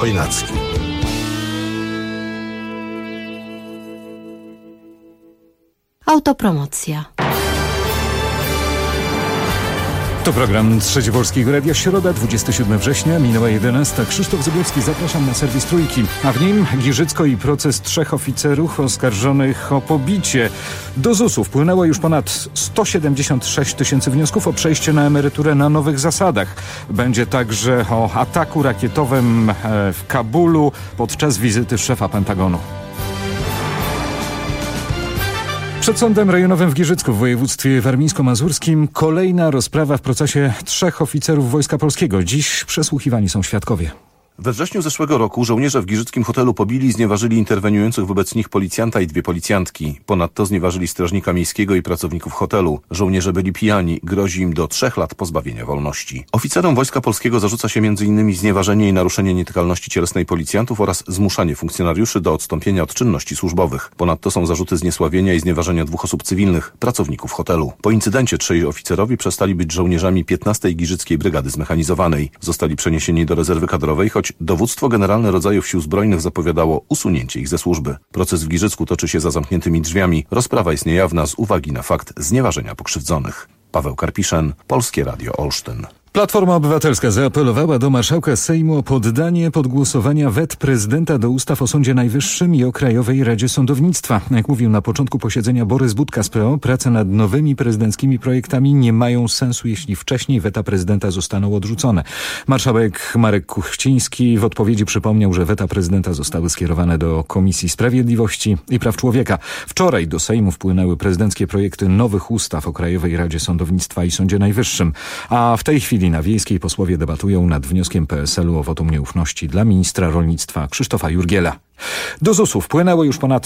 Chojnacki. Autopromocja. To program Trzeci Polskiego Radia, środa, 27 września, minęła 11. Krzysztof Zyblewski, zapraszam na serwis Trójki. A w nim Giżycko i proces 3 oficerów oskarżonych o pobicie. Do ZUS-u wpłynęło już ponad 176 tysięcy wniosków o przejście na emeryturę na nowych zasadach. Będzie także o ataku rakietowym w Kabulu podczas wizyty szefa Pentagonu. Przed Sądem Rejonowym w Giżycku w województwie warmińsko-mazurskim kolejna rozprawa w procesie 3 oficerów Wojska Polskiego. Dziś przesłuchiwani są świadkowie. We wrześniu zeszłego roku żołnierze w giżyckim hotelu pobili i znieważyli interweniujących wobec nich policjanta i 2 policjantki. Ponadto znieważyli strażnika miejskiego i pracowników hotelu. Żołnierze byli pijani. Grozi im do 3 lat pozbawienia wolności. Oficerom Wojska Polskiego zarzuca się m.in. znieważenie i naruszenie nietykalności cielesnej policjantów oraz zmuszanie funkcjonariuszy do odstąpienia od czynności służbowych. Ponadto są zarzuty zniesławienia i znieważenia 2 osób cywilnych, pracowników hotelu. Po incydencie 3 oficerowie przestali być żołnierzami 15. Giżyckiej Brygady Zmechanizowanej. Zostali przeniesieni do rezerwy kadrowej, choć Dowództwo Generalne Rodzajów Sił Zbrojnych zapowiadało usunięcie ich ze służby. Proces w Giżycku toczy się za zamkniętymi drzwiami. Rozprawa jest niejawna z uwagi na fakt znieważenia pokrzywdzonych. Paweł Karpiszyn, Polskie Radio Olsztyn. Platforma Obywatelska zaapelowała do marszałka Sejmu o poddanie pod głosowania wet prezydenta do ustaw o Sądzie Najwyższym i o Krajowej Radzie Sądownictwa. Jak mówił na początku posiedzenia Borys Budka z PO, prace nad nowymi prezydenckimi projektami nie mają sensu, jeśli wcześniej weta prezydenta zostaną odrzucone. Marszałek Marek Kuchciński w odpowiedzi przypomniał, że weta prezydenta zostały skierowane do Komisji Sprawiedliwości i Praw Człowieka. Wczoraj do Sejmu wpłynęły prezydenckie projekty nowych ustaw o Krajowej Radzie Sądownictwa i Sądzie Najwyższym. A w tej chwili na Wiejskiej posłowie debatują nad wnioskiem PSL-u o wotum nieufności dla ministra rolnictwa Krzysztofa Jurgiela. Do ZUS-u wpłynęło już ponad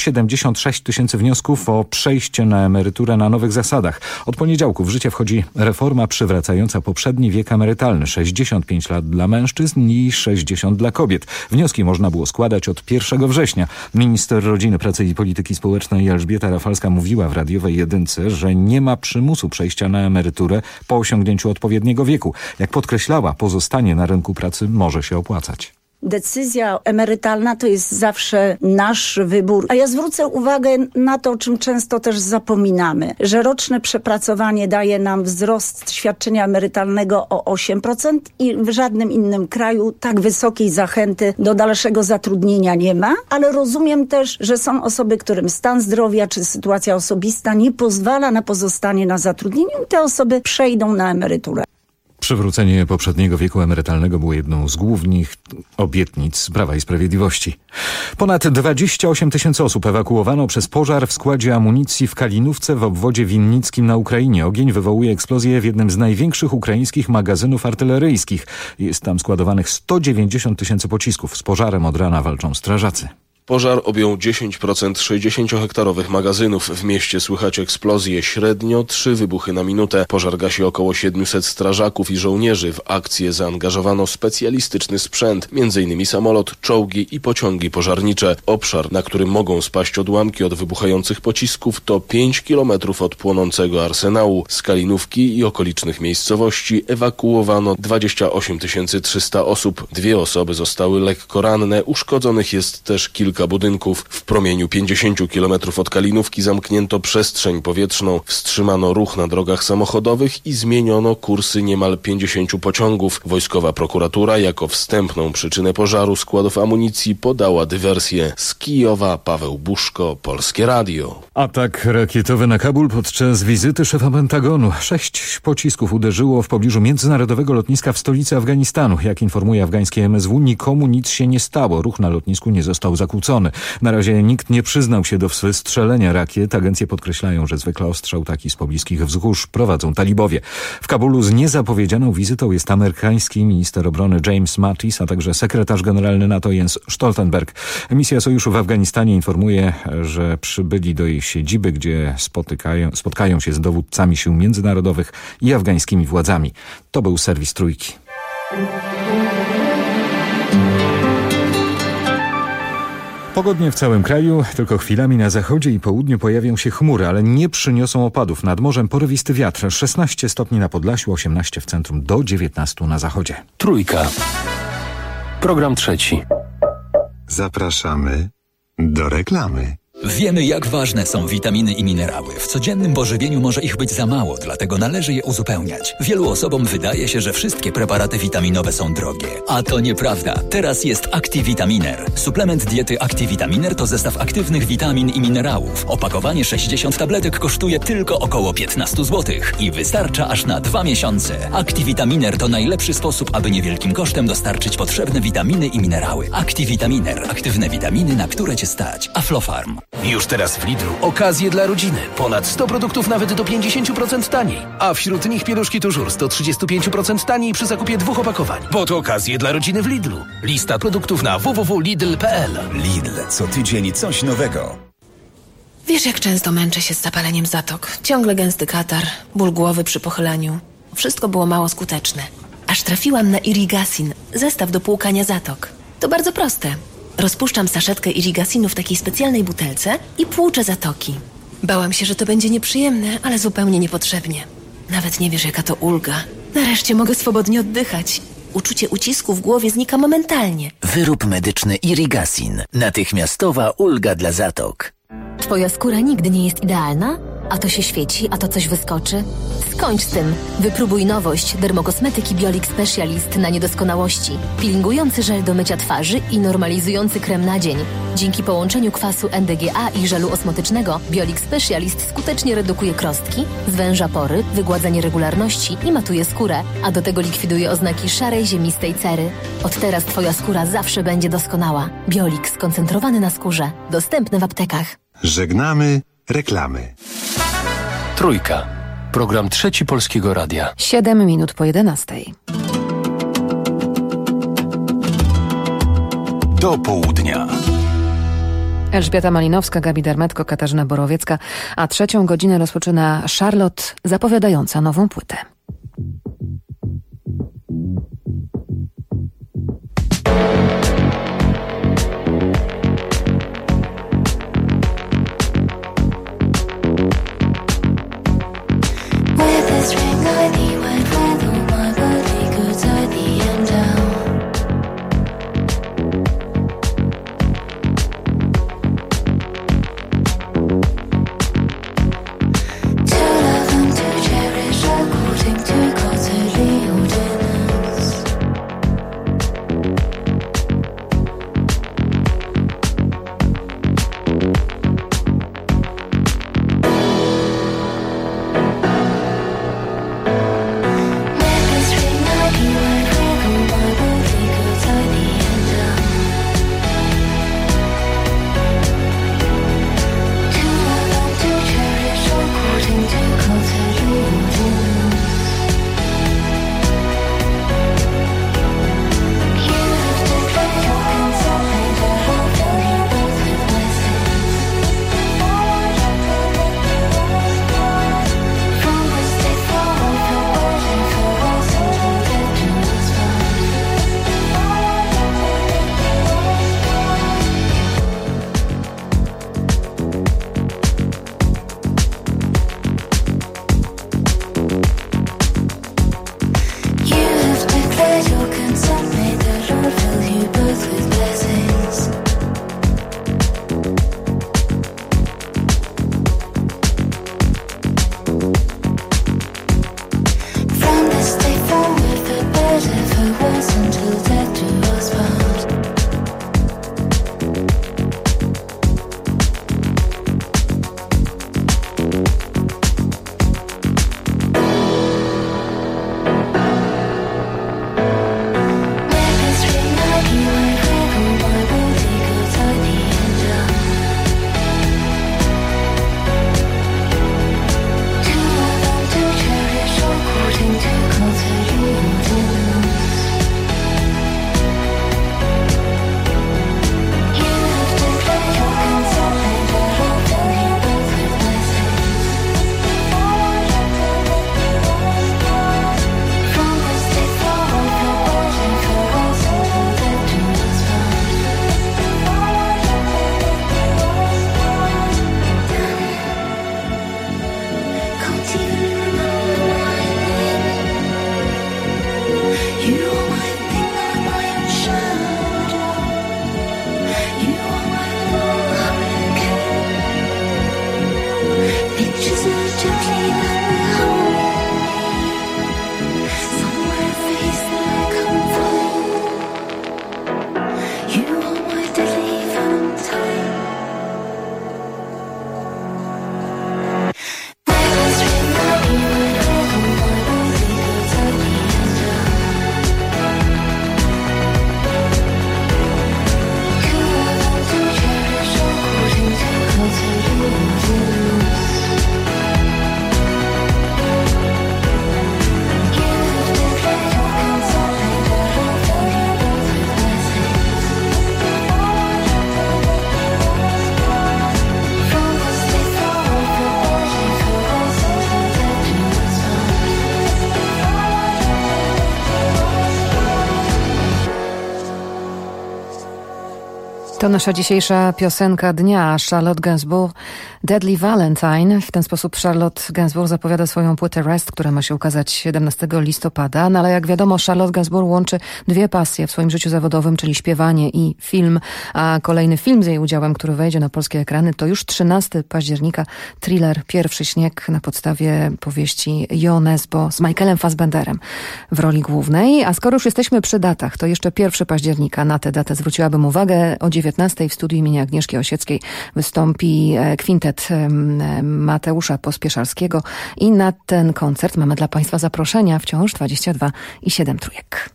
176 tysięcy wniosków o przejście na emeryturę na nowych zasadach. Od poniedziałku w życie wchodzi reforma przywracająca poprzedni wiek emerytalny. 65 lat dla mężczyzn i 60 dla kobiet. Wnioski można było składać od 1 września. Minister Rodziny, Pracy i Polityki Społecznej Elżbieta Rafalska mówiła w radiowej Jedynce, że nie ma przymusu przejścia na emeryturę po osiągnięciu odpowiedniego wieku. Jak podkreślała, pozostanie na rynku pracy może się opłacać. Decyzja emerytalna to jest zawsze nasz wybór. A ja zwrócę uwagę na to, o czym często też zapominamy, że roczne przepracowanie daje nam wzrost świadczenia emerytalnego o 8% i w żadnym innym kraju tak wysokiej zachęty do dalszego zatrudnienia nie ma. Ale rozumiem też, że są osoby, którym stan zdrowia czy sytuacja osobista nie pozwala na pozostanie na zatrudnieniu i te osoby przejdą na emeryturę. Przywrócenie poprzedniego wieku emerytalnego było jedną z głównych obietnic Prawa i Sprawiedliwości. Ponad 28 tysięcy osób ewakuowano przez pożar w składzie amunicji w Kalinówce w obwodzie winnickim na Ukrainie. Ogień wywołuje eksplozję w jednym z największych ukraińskich magazynów artyleryjskich. Jest tam składowanych 190 tysięcy pocisków. Z pożarem od rana walczą strażacy. Pożar objął 10% 60-hektarowych magazynów. W mieście słychać eksplozje, średnio 3 wybuchy na minutę. Pożar gasi około 700 strażaków i żołnierzy. W akcję zaangażowano specjalistyczny sprzęt, m.in. samolot, czołgi i pociągi pożarnicze. Obszar, na którym mogą spaść odłamki od wybuchających pocisków, to 5 kilometrów od płonącego arsenału. Z Kalinówki i okolicznych miejscowości ewakuowano 28 300 osób. 2 osoby zostały lekko ranne, uszkodzonych jest też kilka budynków. W promieniu 50 km od Kalinówki zamknięto przestrzeń powietrzną, wstrzymano ruch na drogach samochodowych i zmieniono kursy niemal 50 pociągów. Wojskowa prokuratura jako wstępną przyczynę pożaru składów amunicji podała dywersję. Z Kijowa Paweł Buszko, Polskie Radio. Atak rakietowy na Kabul podczas wizyty szefa Pentagonu. 6 pocisków uderzyło w pobliżu międzynarodowego lotniska w stolicy Afganistanu. Jak informuje afgańskie MSW, nikomu nic się nie stało. Ruch na lotnisku nie został zakłócony. Na razie nikt nie przyznał się do wystrzelenia rakiet. Agencje podkreślają, że zwykle ostrzał taki z pobliskich wzgórz prowadzą talibowie. W Kabulu z niezapowiedzianą wizytą jest amerykański minister obrony James Mattis, a także sekretarz generalny NATO Jens Stoltenberg. Misja sojuszu w Afganistanie informuje, że przybyli do jej siedziby, gdzie spotkają się z dowódcami sił międzynarodowych i afgańskimi władzami. To był serwis Trójki. Pogodnie w całym kraju, tylko chwilami na zachodzie i południu pojawią się chmury, ale nie przyniosą opadów. Nad morzem porywisty wiatr, 16 stopni na Podlasiu, 18 w centrum, do 19 na zachodzie. Trójka. Program trzeci. Zapraszamy do reklamy. Wiemy, jak ważne są witaminy i minerały. W codziennym pożywieniu może ich być za mało, dlatego należy je uzupełniać. Wielu osobom wydaje się, że wszystkie preparaty witaminowe są drogie. A to nieprawda. Teraz jest Activitaminer. Suplement diety Activitaminer to zestaw aktywnych witamin i minerałów. Opakowanie 60 tabletek kosztuje tylko około 15 zł i wystarcza aż na 2 miesiące. Activitaminer to najlepszy sposób, aby niewielkim kosztem dostarczyć potrzebne witaminy i minerały. Activitaminer. Aktywne witaminy, na które Cię stać. Aflofarm. Już teraz w Lidlu okazje dla rodziny. Ponad 100 produktów nawet do 50% taniej. A wśród nich pieluszki Tużur 135% taniej przy zakupie 2 opakowań. Bo to okazje dla rodziny w Lidlu. Lista produktów na www.lidl.pl. Lidl, co tydzień coś nowego. Wiesz, jak często męczę się z zapaleniem zatok. Ciągle gęsty katar, ból głowy przy pochyleniu. Wszystko było mało skuteczne. Aż trafiłam na Irigasin, zestaw do płukania zatok. To bardzo proste. Rozpuszczam saszetkę Irigasinu w takiej specjalnej butelce i płuczę zatoki. Bałam się, że to będzie nieprzyjemne, ale zupełnie niepotrzebnie. Nawet nie wiesz, jaka to ulga. Nareszcie mogę swobodnie oddychać. Uczucie ucisku w głowie znika momentalnie. Wyrób medyczny Irigasin. Natychmiastowa ulga dla zatok. Twoja skóra nigdy nie jest idealna? A to się świeci, a to coś wyskoczy? Skończ z tym. Wypróbuj nowość dermokosmetyki Biolix Specialist na niedoskonałości. Peelingujący żel do mycia twarzy i normalizujący krem na dzień. Dzięki połączeniu kwasu NDGA i żelu osmotycznego Biolix Specialist skutecznie redukuje krostki, zwęża pory, wygładza nieregularności i matuje skórę, a do tego likwiduje oznaki szarej, ziemistej cery. Od teraz Twoja skóra zawsze będzie doskonała. Biolix skoncentrowany na skórze. Dostępny w aptekach. Żegnamy reklamy. Trójka. Program trzeci Polskiego Radia. 7 minut po 11. Do południa. Elżbieta Malinowska, Gabi Dermetko, Katarzyna Borowiecka, a 3. godzinę rozpoczyna Charlotte, zapowiadająca nową płytę. To love and to cherish according To nasza dzisiejsza piosenka dnia, Charlotte Gainsbourg, Deadly Valentine. W ten sposób Charlotte Gainsbourg zapowiada swoją płytę Rest, która ma się ukazać 17 listopada. No ale jak wiadomo, Charlotte Gainsbourg łączy dwie pasje w swoim życiu zawodowym, czyli śpiewanie i film. A kolejny film z jej udziałem, który wejdzie na polskie ekrany, to już 13 października thriller Pierwszy śnieg na podstawie powieści Jo Nesbo z Michaelem Fassbenderem w roli głównej. A skoro już jesteśmy przy datach, to jeszcze 1 października na tę datę zwróciłabym uwagę. O 19 w studiu imienia Agnieszki Osieckiej wystąpi kwintet Mateusza Pospieszalskiego i na ten koncert mamy dla Państwa zaproszenia wciąż 22,7 trójek.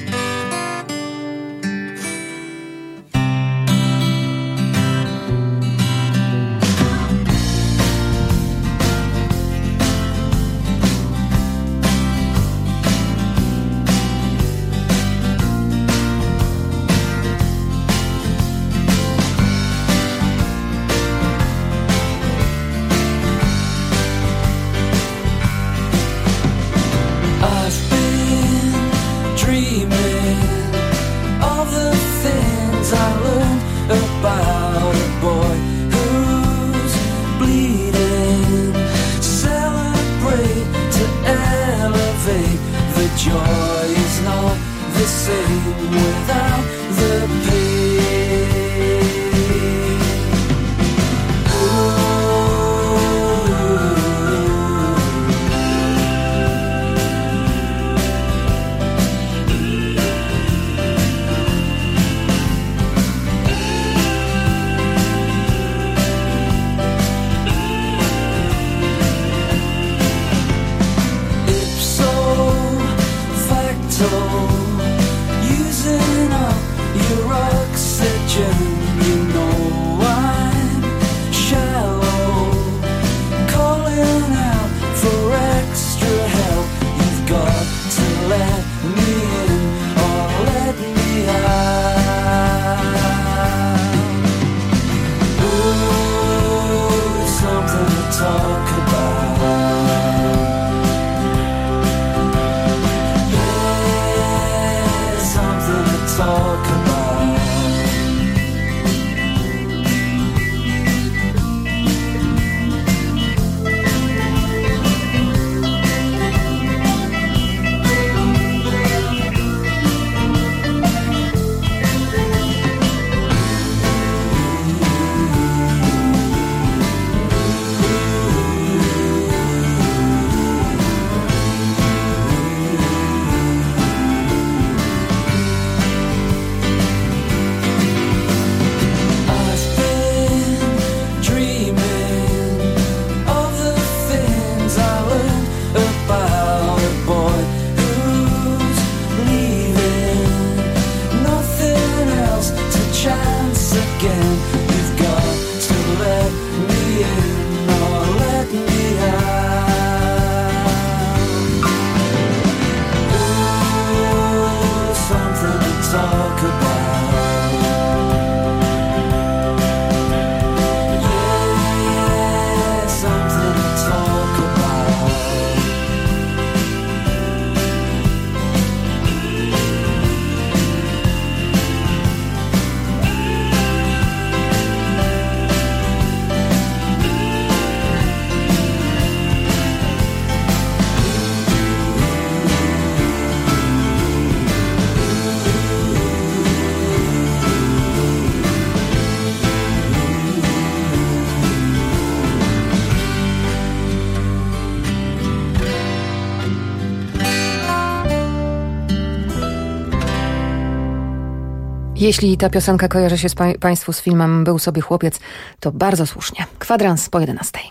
Jeśli ta piosenka kojarzy się Państwu z filmem Był sobie chłopiec, to bardzo słusznie. Kwadrans po 11.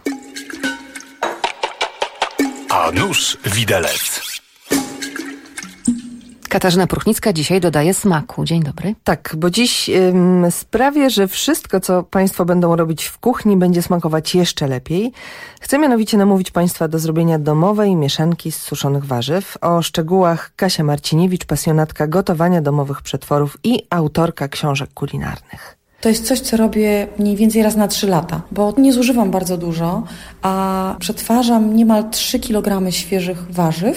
A nuż widelec. Katarzyna Pruchnicka dzisiaj dodaje smaku. Dzień dobry. Tak, bo dziś sprawię, że wszystko, co Państwo będą robić w kuchni, będzie smakować jeszcze lepiej. Chcę mianowicie namówić Państwa do zrobienia domowej mieszanki z suszonych warzyw. O szczegółach Kasia Marciniewicz, pasjonatka gotowania domowych przetworów i autorka książek kulinarnych. To jest coś, co robię mniej więcej raz na 3 lata, bo nie zużywam bardzo dużo, a przetwarzam niemal 3 kg świeżych warzyw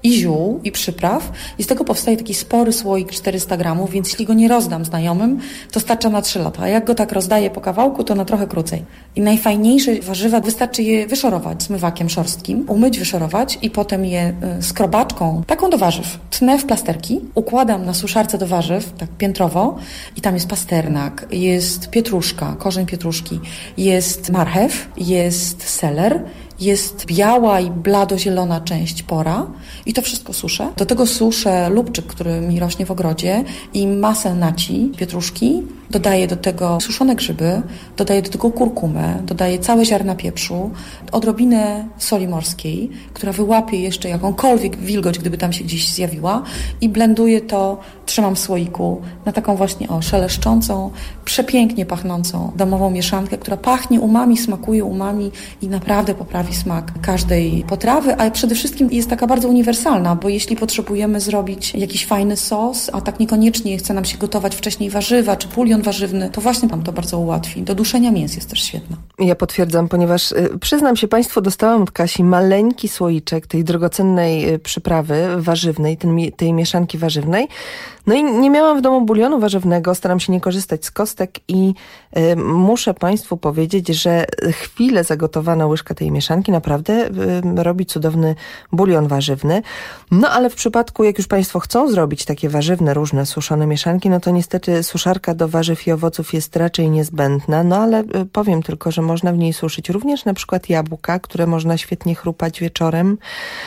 i ziół, i przypraw i z tego powstaje taki spory słoik 400 gramów, więc jeśli go nie rozdam znajomym, to starcza na 3 lata. A jak go tak rozdaję po kawałku, to na trochę krócej. I najfajniejsze warzywa wystarczy je wyszorować zmywakiem szorstkim, umyć, wyszorować i potem je skrobaczką, taką do warzyw, tnę w plasterki, układam na suszarce do warzyw, tak piętrowo i tam jest pasternak, jest pietruszka, korzeń pietruszki, jest marchew, jest seler, jest biała i blado-zielona część pora i to wszystko suszę. Do tego suszę lubczyk, który mi rośnie w ogrodzie i masę naci, pietruszki. Dodaję do tego suszone grzyby, dodaję do tego kurkumę, dodaję całe ziarna pieprzu, odrobinę soli morskiej, która wyłapie jeszcze jakąkolwiek wilgoć, gdyby tam się gdzieś zjawiła i blenduję to, trzymam w słoiku na taką właśnie szeleszczącą, przepięknie pachnącą domową mieszankę, która pachnie umami, smakuje umami i naprawdę poprawi smak każdej potrawy, ale przede wszystkim jest taka bardzo uniwersalna, bo jeśli potrzebujemy zrobić jakiś fajny sos, a tak niekoniecznie chce nam się gotować wcześniej warzywa czy bulion warzywny, to właśnie nam to bardzo ułatwi. Do duszenia mięs jest też świetna. Ja potwierdzam, ponieważ przyznam się Państwu, dostałam od Kasi maleńki słoiczek tej drogocennej przyprawy warzywnej, tej mieszanki warzywnej. No i nie miałam w domu bulionu warzywnego, staram się nie korzystać z kostek i muszę Państwu powiedzieć, że chwilę zagotowana łyżka tej mieszanki naprawdę robi cudowny bulion warzywny. No ale w przypadku, jak już Państwo chcą zrobić takie warzywne, różne suszone mieszanki, no to niestety suszarka do warzyw i owoców jest raczej niezbędna, no ale powiem tylko, że można w niej suszyć również na przykład jabłka, które można świetnie chrupać wieczorem.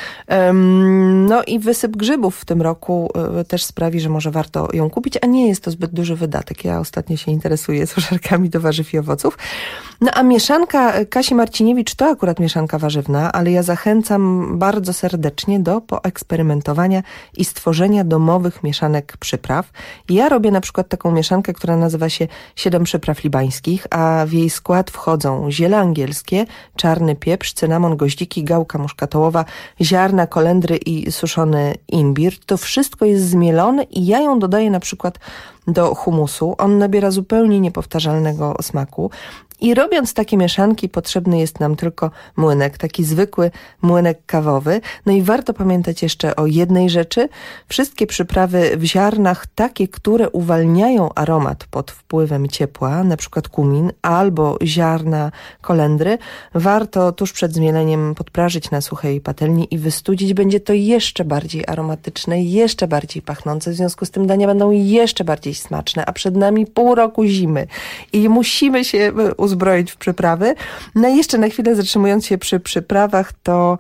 No i wysyp grzybów w tym roku też sprawi, że może warto ją kupić, a nie jest to zbyt duży wydatek. Ja ostatnio się interesuję suszarkami do warzyw i owoców. No a mieszanka Kasi Marciniewicz to akurat mieszanka warzywna, ale ja zachęcam bardzo serdecznie do poeksperymentowania i stworzenia domowych mieszanek przypraw. Ja robię na przykład taką mieszankę, która nazywa się 7 przypraw libańskich, a w jej skład wchodzą ziele angielskie, czarny pieprz, cynamon, goździki, gałka muszkatołowa, ziarna kolendry i suszony imbir. To wszystko jest zmielone i ja ją dodaję na przykład do humusu. On nabiera zupełnie niepowtarzalnego smaku. I robiąc takie mieszanki potrzebny jest nam tylko młynek, taki zwykły młynek kawowy. No i warto pamiętać jeszcze o jednej rzeczy. Wszystkie przyprawy w ziarnach, takie, które uwalniają aromat pod wpływem ciepła, na przykład kumin albo ziarna kolendry, warto tuż przed zmieleniem podprażyć na suchej patelni i wystudzić. Będzie to jeszcze bardziej aromatyczne, jeszcze bardziej pachnące. W związku z tym dania będą jeszcze bardziej smaczne, a przed nami pół roku zimy i musimy się uzbroić w przyprawy. No i jeszcze na chwilę zatrzymując się przy przyprawach, to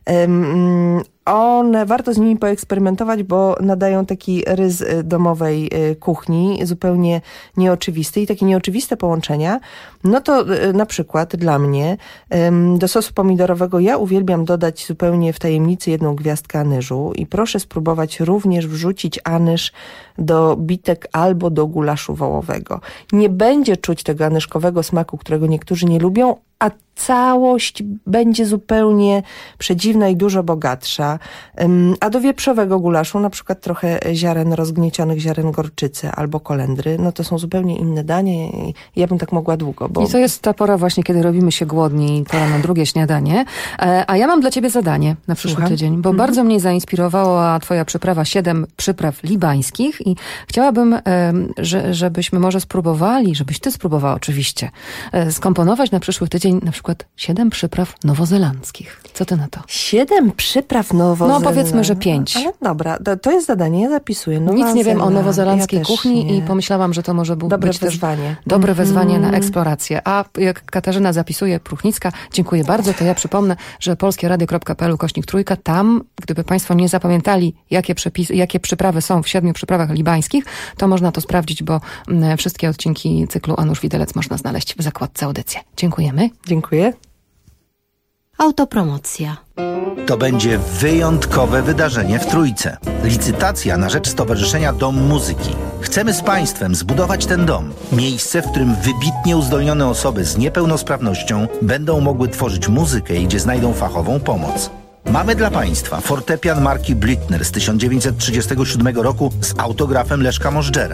one, warto z nimi poeksperymentować, bo nadają taki rys domowej kuchni, zupełnie nieoczywisty i takie nieoczywiste połączenia. No to na przykład dla mnie do sosu pomidorowego ja uwielbiam dodać zupełnie w tajemnicy 1 gwiazdkę anyżu i proszę spróbować również wrzucić anyż do bitek albo do gulaszu wołowego. Nie będzie czuć tego anyszkowego smaku, którego niektórzy nie lubią, a całość będzie zupełnie przedziwna i dużo bogatsza. A do wieprzowego gulaszu na przykład trochę ziaren rozgniecionych, ziaren gorczycy albo kolendry, no to są zupełnie inne dania i ja bym tak mogła długo. Bo... I to jest ta pora właśnie, kiedy robimy się głodni, pora na drugie śniadanie. A ja mam dla ciebie zadanie na przyszły tydzień, bo bardzo mnie zainspirowała twoja przyprawa 7 przypraw libańskich i chciałabym, żebyśmy może spróbowali, żebyś ty spróbowała oczywiście, skomponować na przyszły tydzień na przykład 7 przypraw nowozelandzkich. Co ty na to? 7 przypraw nowozelandzkich? No powiedzmy, że 5. Ale dobra, to jest zadanie, ja zapisuję. Nic nie wiem o nowozelandzkiej kuchni i pomyślałam, że to może być wyzwanie. Dobre wezwanie na eksplorację. A jak Katarzyna zapisuje, Pruchnicka, dziękuję bardzo, to ja przypomnę, że polskieradio.pl/3, tam, gdyby Państwo nie zapamiętali, jakie przyprawy są w 7 przyprawach libańskich, to można to sprawdzić, bo wszystkie odcinki cyklu Anusz Widelec można znaleźć w zakładce audycje. Dziękujemy. Dziękuję. Autopromocja. To będzie wyjątkowe wydarzenie w Trójce. Licytacja na rzecz Stowarzyszenia Dom Muzyki. Chcemy z Państwem zbudować ten dom. Miejsce, w którym wybitnie uzdolnione osoby z niepełnosprawnością będą mogły tworzyć muzykę i gdzie znajdą fachową pomoc. Mamy dla Państwa fortepian marki Blüthner z 1937 roku z autografem Leszka Możdżera.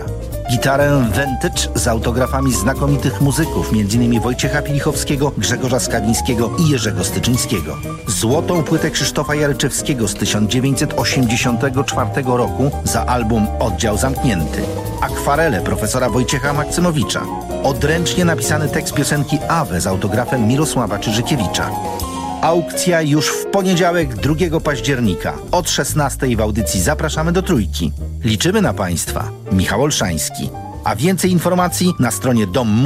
Gitarę vintage z autografami znakomitych muzyków, m.in. Wojciecha Pilichowskiego, Grzegorza Skawińskiego i Jerzego Styczyńskiego. Złotą płytę Krzysztofa Jaryczewskiego z 1984 roku za album Oddział Zamknięty. Akwarele profesora Wojciecha Maksymowicza. Odręcznie napisany tekst piosenki Awe z autografem Mirosława Czyżykiewicza. Aukcja już w poniedziałek 2 października. Od 16 w audycji Zapraszamy do Trójki. Liczymy na Państwa. Michał Olszański. A więcej informacji na stronie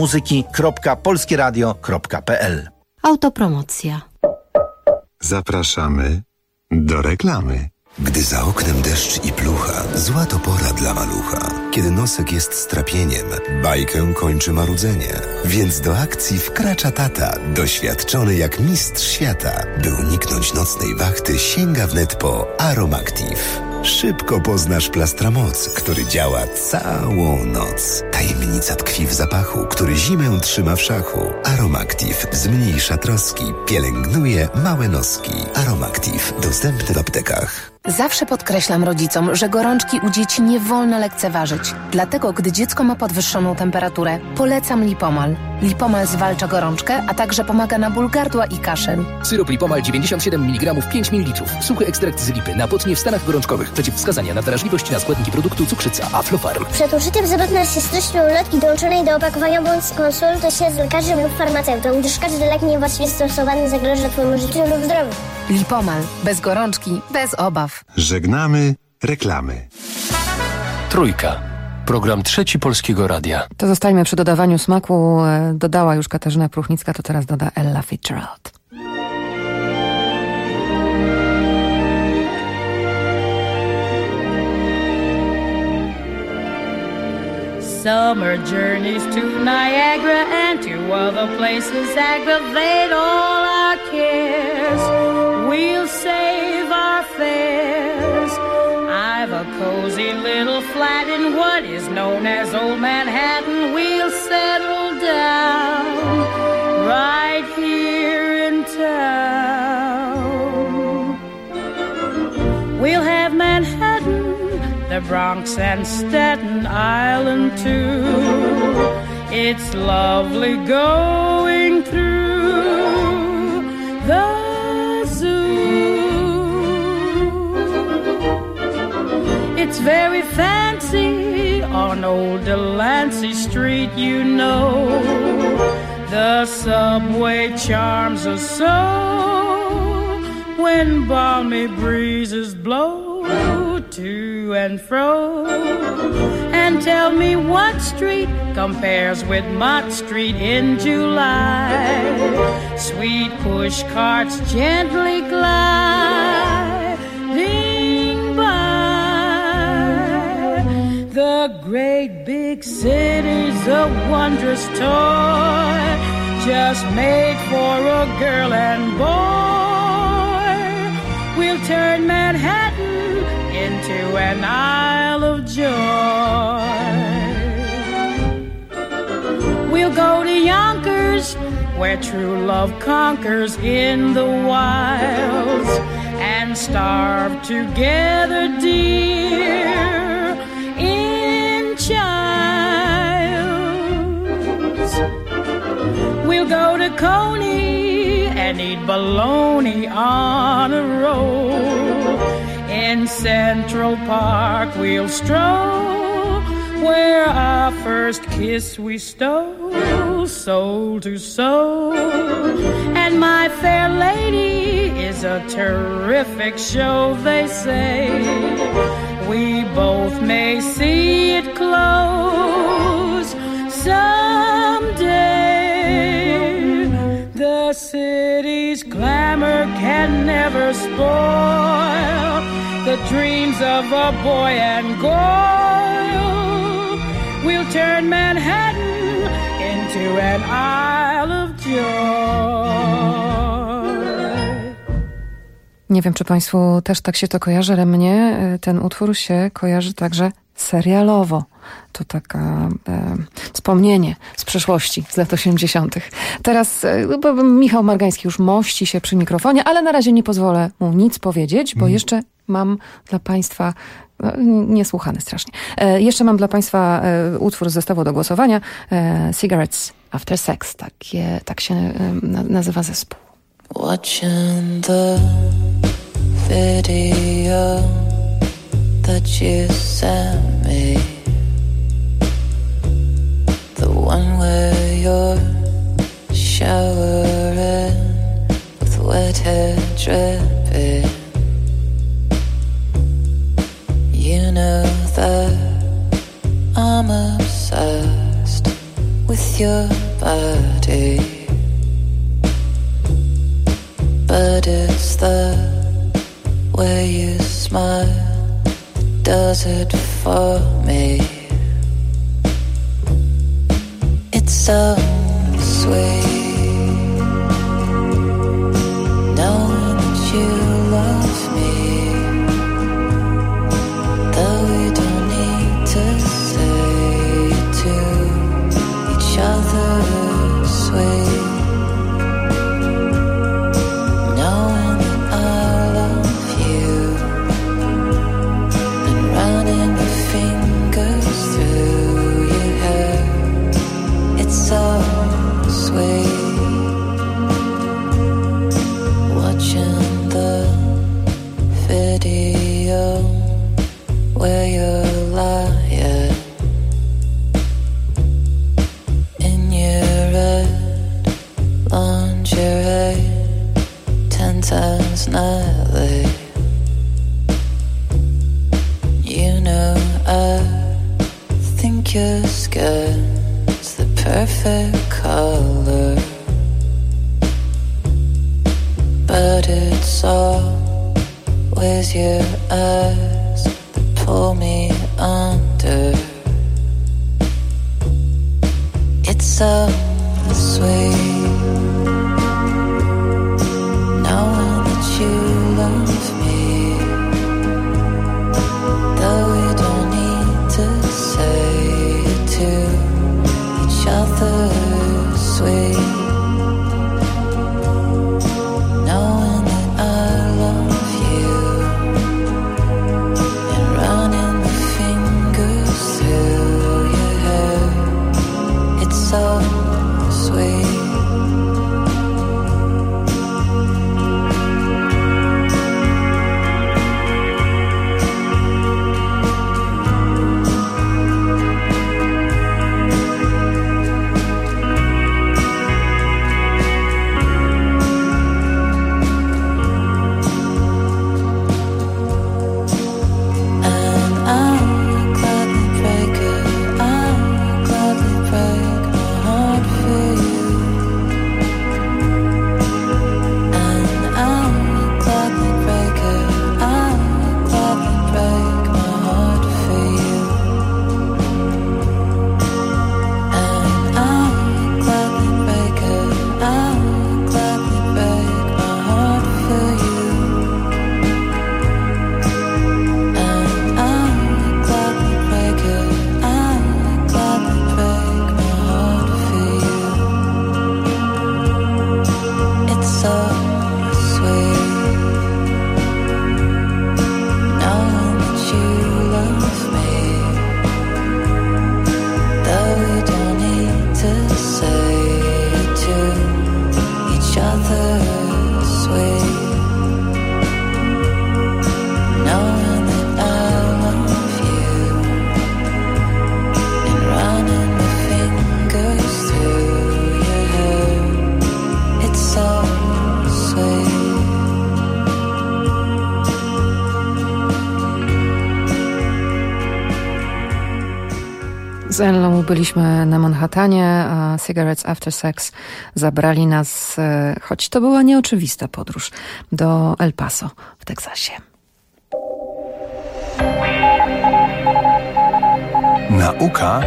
dommuzyki.polskieradio.pl. Autopromocja. Zapraszamy do reklamy. Gdy za oknem deszcz i plucha, zła to pora dla malucha. Kiedy nosek jest strapieniem, bajkę kończy marudzenie. Więc do akcji wkracza tata, doświadczony jak mistrz świata. By uniknąć nocnej wachty, sięga wnet po Aromactive. Szybko poznasz Plastramoc, który działa całą noc. Tajemnica tkwi w zapachu, który zimę trzyma w szachu. Aromactive zmniejsza troski, pielęgnuje małe noski. Aromactive dostępny w aptekach. Zawsze podkreślam rodzicom, że gorączki u dzieci nie wolno lekceważyć. Dlatego, gdy dziecko ma podwyższoną temperaturę, polecam Lipomal. Lipomal zwalcza gorączkę, a także pomaga na ból gardła i kaszel. Syrop Lipomal 97 mg 5 ml. Suchy ekstrakt z lipy. Napotnie w stanach gorączkowych. Przeciwwskazania na wrażliwość na składniki produktu cukrzyca Aflofarm. Przed użyciem zapewne się treścią ulotki dołączonej do opakowania bądź skonsultuj się z lekarzem lub farmaceutą, gdyż każdy lek niewłaściwie stosowany zagraża Twojemu życiu lub zdrowiu. Lipomal. Bez gorączki, bez obaw. Żegnamy reklamy. Trójka. Program Trzeci Polskiego Radia. To zostańmy przy dodawaniu smaku. Dodała już Katarzyna Pruchnicka, to teraz doda Ella Fitzgerald. Summer journeys to Niagara and to other places aggravate all our cares. We'll save our fares. I've a cozy little flat in what is known as Old Manhattan. We'll settle down right here in town. We'll have Manhattan, the Bronx and Staten Island too. It's lovely going through the It's very fancy on old Delancey Street, you know. The subway charms us so when balmy breezes blow to and fro. And tell me what street compares with Mott Street in July. Sweet push carts gently gliding by. The great big city's a wondrous toy, just made for a girl and boy. We'll turn Manhattan into an Isle of Joy. We'll go to Yonkers, where true love conquers in the wilds, and starve together, dear, in childs. We'll go to Coney and eat bologna on a roll. In Central Park we'll stroll, where our first kiss we stole, soul to soul. And My Fair Lady is a terrific show, they say. We both may see it close someday. The city's glamour can never spoil the dreams of a boy and girl. We'll turn Manhattan into an Isle of Joy. Nie wiem, czy Państwu też tak się to kojarzy, ale mnie ten utwór się kojarzy także serialowo. To taka wspomnienie z przeszłości, z lat 80. Teraz Michał Margański już mości się przy mikrofonie, ale na razie nie pozwolę mu nic powiedzieć, bo jeszcze mam dla Państwa niesłuchany strasznie. Jeszcze mam dla Państwa utwór z zestawu do głosowania. Cigarettes After Sex. Tak się nazywa zespół. Watching the video that you sent me, the one where you're showering with wet hair dripping. You know that I'm obsessed with your body, but it's the way you smile that does it for me. It's so sweet knowing that you love me, though we don't need to say it to each other. Sweet knowing that I love you and running your fingers through your hair. It's so sweet watching the video where you're lying in your red lingerie, 10 times nightly. You know I think your skin's the perfect color, but it's always your eyes that pull me under. It's so sweet knowing that you love me, though we don't need to say it to each other. Sweet knowing that I love you and running the fingers through your hair. It's so sweet. Z Ellą byliśmy na Manhattanie, a Cigarettes After Sex zabrali nas, choć to była nieoczywista podróż, do El Paso w Teksasie. Nauka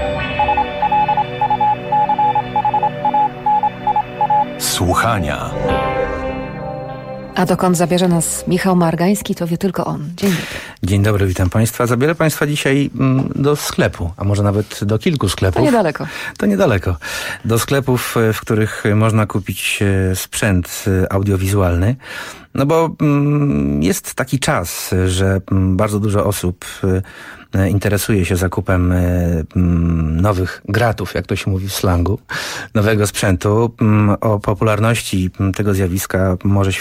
słuchania. A dokąd zabierze nas Michał Margański, to wie tylko on. Dzień dobry. Dzień dobry, witam Państwa. Zabiorę Państwa dzisiaj do sklepu, a może nawet do kilku sklepów. To niedaleko. To niedaleko. Do sklepów, w których można kupić sprzęt audiowizualny. No bo jest taki czas, że bardzo dużo osób interesuje się zakupem nowych gratów, jak to się mówi w slangu, nowego sprzętu. O popularności tego zjawiska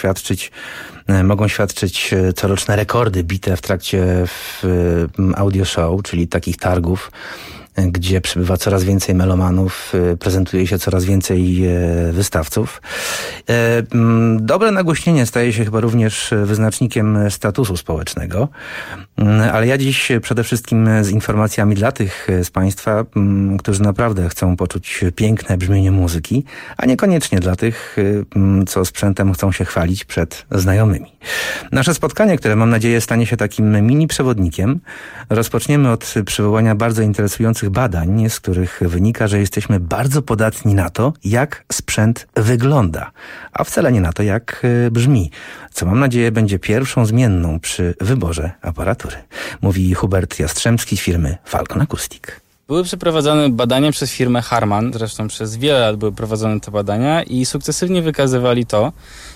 mogą świadczyć coroczne rekordy bite w trakcie audio show, czyli takich targów, gdzie przybywa coraz więcej melomanów, prezentuje się coraz więcej wystawców. Dobre nagłośnienie staje się chyba również wyznacznikiem statusu społecznego, ale ja dziś przede wszystkim z informacjami dla tych z Państwa, którzy naprawdę chcą poczuć piękne brzmienie muzyki, a niekoniecznie dla tych, co sprzętem chcą się chwalić przed znajomymi. Nasze spotkanie, które mam nadzieję stanie się takim mini przewodnikiem, rozpoczniemy od przywołania bardzo interesujących badań, z których wynika, że jesteśmy bardzo podatni na to, jak sprzęt wygląda, a wcale nie na to, jak brzmi, co mam nadzieję będzie pierwszą zmienną przy wyborze aparatury. Mówi Hubert Jastrzębski z firmy Falcon Acoustic. Były przeprowadzone badania przez firmę Harman, zresztą przez wiele lat były prowadzone te badania i sukcesywnie wykazywali to,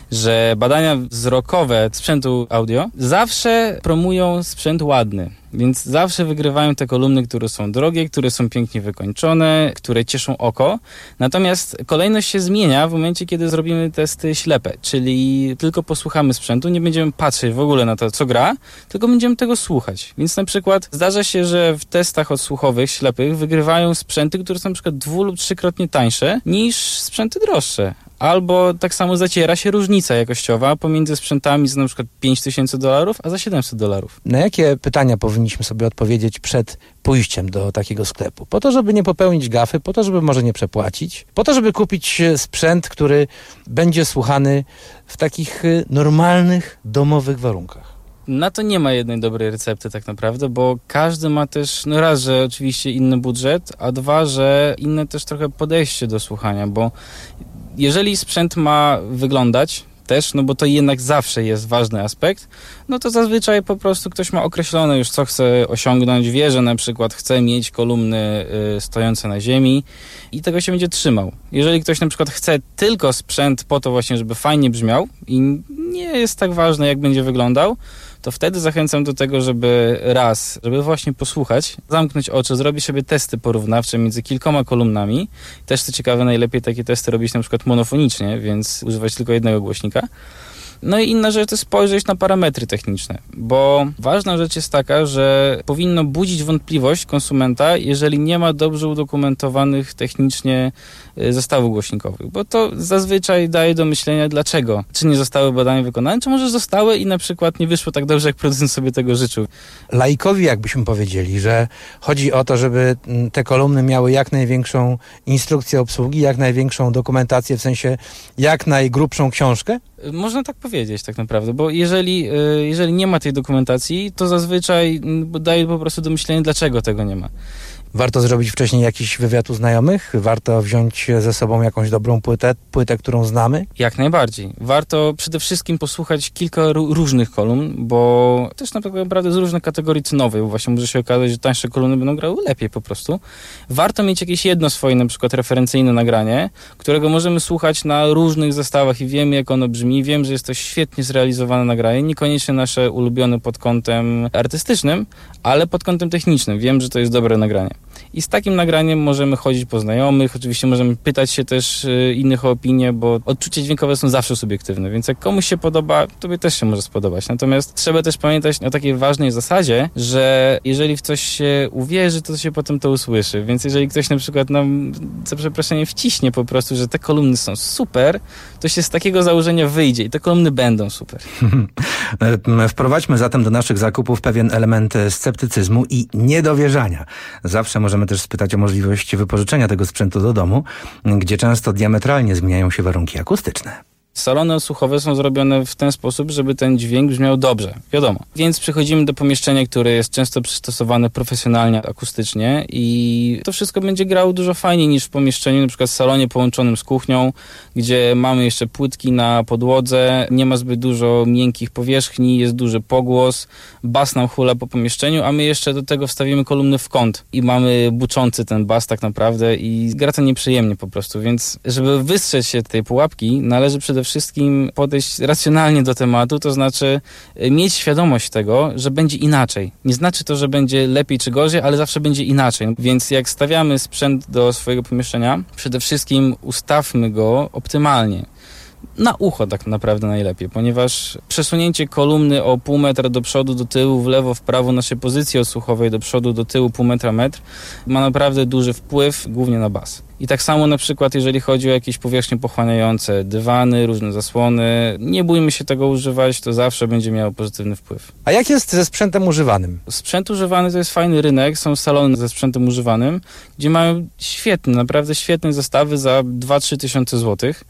że badania wzrokowe sprzętu audio zawsze promują sprzęt ładny. Więc zawsze wygrywają te kolumny, które są drogie, które są pięknie wykończone, które cieszą oko. Natomiast kolejność się zmienia w momencie, kiedy zrobimy testy ślepe, czyli tylko posłuchamy sprzętu, nie będziemy patrzeć w ogóle na to, co gra, tylko będziemy tego słuchać. Więc na przykład zdarza się, że w testach odsłuchowych, ślepych, wygrywają sprzęty, które są na przykład 2- lub 3-krotnie tańsze niż sprzęty droższe. Albo tak samo zaciera się różnica jakościowa pomiędzy sprzętami za na przykład $5000, a za $700. Na jakie pytania powinniśmy sobie odpowiedzieć przed pójściem do takiego sklepu? Po to, żeby nie popełnić gafy, po to, żeby może nie przepłacić, po to, żeby kupić sprzęt, który będzie słuchany w takich normalnych, domowych warunkach. Na to nie ma jednej dobrej recepty tak naprawdę, bo każdy ma też, no raz, że oczywiście inny budżet, a dwa, że inne też trochę podejście do słuchania, bo jeżeli sprzęt ma wyglądać też, no bo to jednak zawsze jest ważny aspekt, no to zazwyczaj po prostu ktoś ma określone już, co chce osiągnąć, wie, że na przykład chce mieć kolumny stojące na ziemi i tego się będzie trzymał. Jeżeli ktoś na przykład chce tylko sprzęt po to właśnie, żeby fajnie brzmiał i nie jest tak ważne, jak będzie wyglądał, to wtedy zachęcam do tego, żeby właśnie posłuchać, zamknąć oczy, zrobić sobie testy porównawcze między kilkoma kolumnami. Też co ciekawe, najlepiej takie testy robić na przykład monofonicznie, więc używać tylko jednego głośnika. No i inna rzecz to spojrzeć na parametry techniczne, bo ważna rzecz jest taka, że powinno budzić wątpliwość konsumenta, jeżeli nie ma dobrze udokumentowanych technicznie zestawów głośnikowych, bo to zazwyczaj daje do myślenia dlaczego. Czy nie zostały badania wykonane, czy może zostały i na przykład nie wyszło tak dobrze, jak producent sobie tego życzył. Laikowi jakbyśmy powiedzieli, że chodzi o to, żeby te kolumny miały jak największą instrukcję obsługi, jak największą dokumentację, w sensie jak najgrubszą książkę? Można tak powiedzieć tak naprawdę, bo jeżeli nie ma tej dokumentacji, to zazwyczaj daje po prostu do myślenia, dlaczego tego nie ma. Warto zrobić wcześniej jakiś wywiad u znajomych? Warto wziąć ze sobą jakąś dobrą płytę, którą znamy? Jak najbardziej. Warto przede wszystkim posłuchać kilka różnych kolumn, bo też tak naprawdę z różnych kategorii cenowych, bo właśnie może się okazać, że tańsze kolumny będą grały lepiej po prostu. Warto mieć jakieś jedno swoje na przykład referencyjne nagranie, którego możemy słuchać na różnych zestawach i wiemy, jak ono brzmi. Wiem, że jest to świetnie zrealizowane nagranie, niekoniecznie nasze ulubione pod kątem artystycznym, ale pod kątem technicznym. Wiem, że to jest dobre nagranie. I z takim nagraniem możemy chodzić po znajomych, oczywiście możemy pytać się też innych o opinię, bo odczucia dźwiękowe są zawsze subiektywne, więc jak komuś się podoba, tobie też się może spodobać. Natomiast trzeba też pamiętać o takiej ważnej zasadzie, że jeżeli w coś się uwierzy, to się potem to usłyszy. Więc jeżeli ktoś na przykład nam, za przeproszeniem, wciśnie po prostu, że te kolumny są super, to się z takiego założenia wyjdzie i te kolumny będą super. Wprowadźmy zatem do naszych zakupów pewien element sceptycyzmu i niedowierzania. Zawsze możemy też spytać o możliwość wypożyczenia tego sprzętu do domu, gdzie często diametralnie zmieniają się warunki akustyczne. Salony odsłuchowe są zrobione w ten sposób, żeby ten dźwięk brzmiał dobrze, wiadomo. Więc przechodzimy do pomieszczenia, które jest często przystosowane profesjonalnie, akustycznie i to wszystko będzie grało dużo fajniej niż w pomieszczeniu, na przykład w salonie połączonym z kuchnią, gdzie mamy jeszcze płytki na podłodze, nie ma zbyt dużo miękkich powierzchni, jest duży pogłos, bas nam hula po pomieszczeniu, a my jeszcze do tego wstawimy kolumny w kąt i mamy buczący ten bas tak naprawdę i gra to nieprzyjemnie po prostu, więc żeby wystrzec się tej pułapki, należy przede wszystkim podejść racjonalnie do tematu, to znaczy mieć świadomość tego, że będzie inaczej. Nie znaczy to, że będzie lepiej czy gorzej, ale zawsze będzie inaczej. Więc jak stawiamy sprzęt do swojego pomieszczenia, przede wszystkim ustawmy go optymalnie. Na ucho tak naprawdę najlepiej, ponieważ przesunięcie kolumny o pół metra do przodu, do tyłu, w lewo, w prawo naszej pozycji odsłuchowej do przodu, do tyłu pół metra, metr ma naprawdę duży wpływ, głównie na bas. I tak samo na przykład jeżeli chodzi o jakieś powierzchnie pochłaniające, dywany, różne zasłony, nie bójmy się tego używać, to zawsze będzie miało pozytywny wpływ. A jak jest ze sprzętem używanym? Sprzęt używany to jest fajny rynek, są salony ze sprzętem używanym, gdzie mają świetne, naprawdę świetne zestawy za 2-3 tysiące złotych.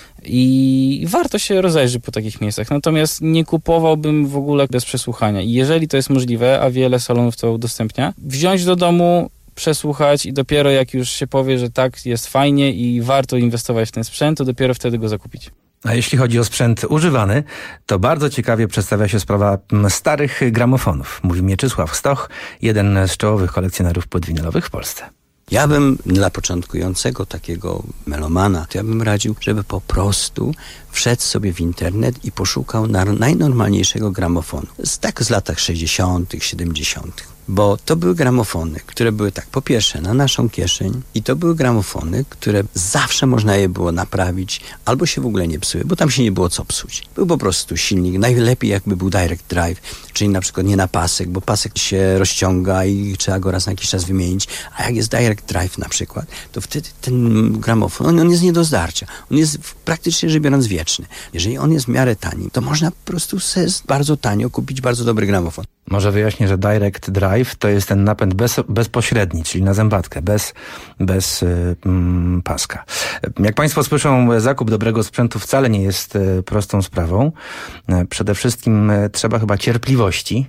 I warto się rozejrzeć po takich miejscach. Natomiast nie kupowałbym w ogóle bez przesłuchania. I jeżeli to jest możliwe, a wiele salonów to udostępnia, wziąć do domu, przesłuchać i dopiero jak już się powie, że tak jest fajnie i warto inwestować w ten sprzęt, to dopiero wtedy go zakupić. A jeśli chodzi o sprzęt używany, to bardzo ciekawie przedstawia się sprawa starych gramofonów. Mówi Mieczysław Stoch, jeden z czołowych kolekcjonerów płyt winylowych w Polsce. Ja bym dla początkującego takiego melomana, to ja bym radził, żeby po prostu wszedł sobie w internet i poszukał najnormalniejszego gramofonu. Z latach 60., 70. Bo to były gramofony, które były tak, po pierwsze na naszą kieszeń i to były gramofony, które zawsze można je było naprawić albo się w ogóle nie psuły, bo tam się nie było co psuć. Był po prostu silnik, najlepiej jakby był direct drive, czyli na przykład nie na pasek, bo pasek się rozciąga i trzeba go raz na jakiś czas wymienić, a jak jest direct drive na przykład, to wtedy ten gramofon, on jest nie do zdarcia. On jest praktycznie rzecz biorąc wieczny. Jeżeli on jest w miarę tani, to można po prostu sobie bardzo tanio kupić bardzo dobry gramofon. Może wyjaśnię, że direct drive to jest ten napęd bezpośredni, czyli na zębatkę, bez paska. Jak Państwo słyszą, zakup dobrego sprzętu wcale nie jest prostą sprawą. Przede wszystkim trzeba chyba cierpliwości.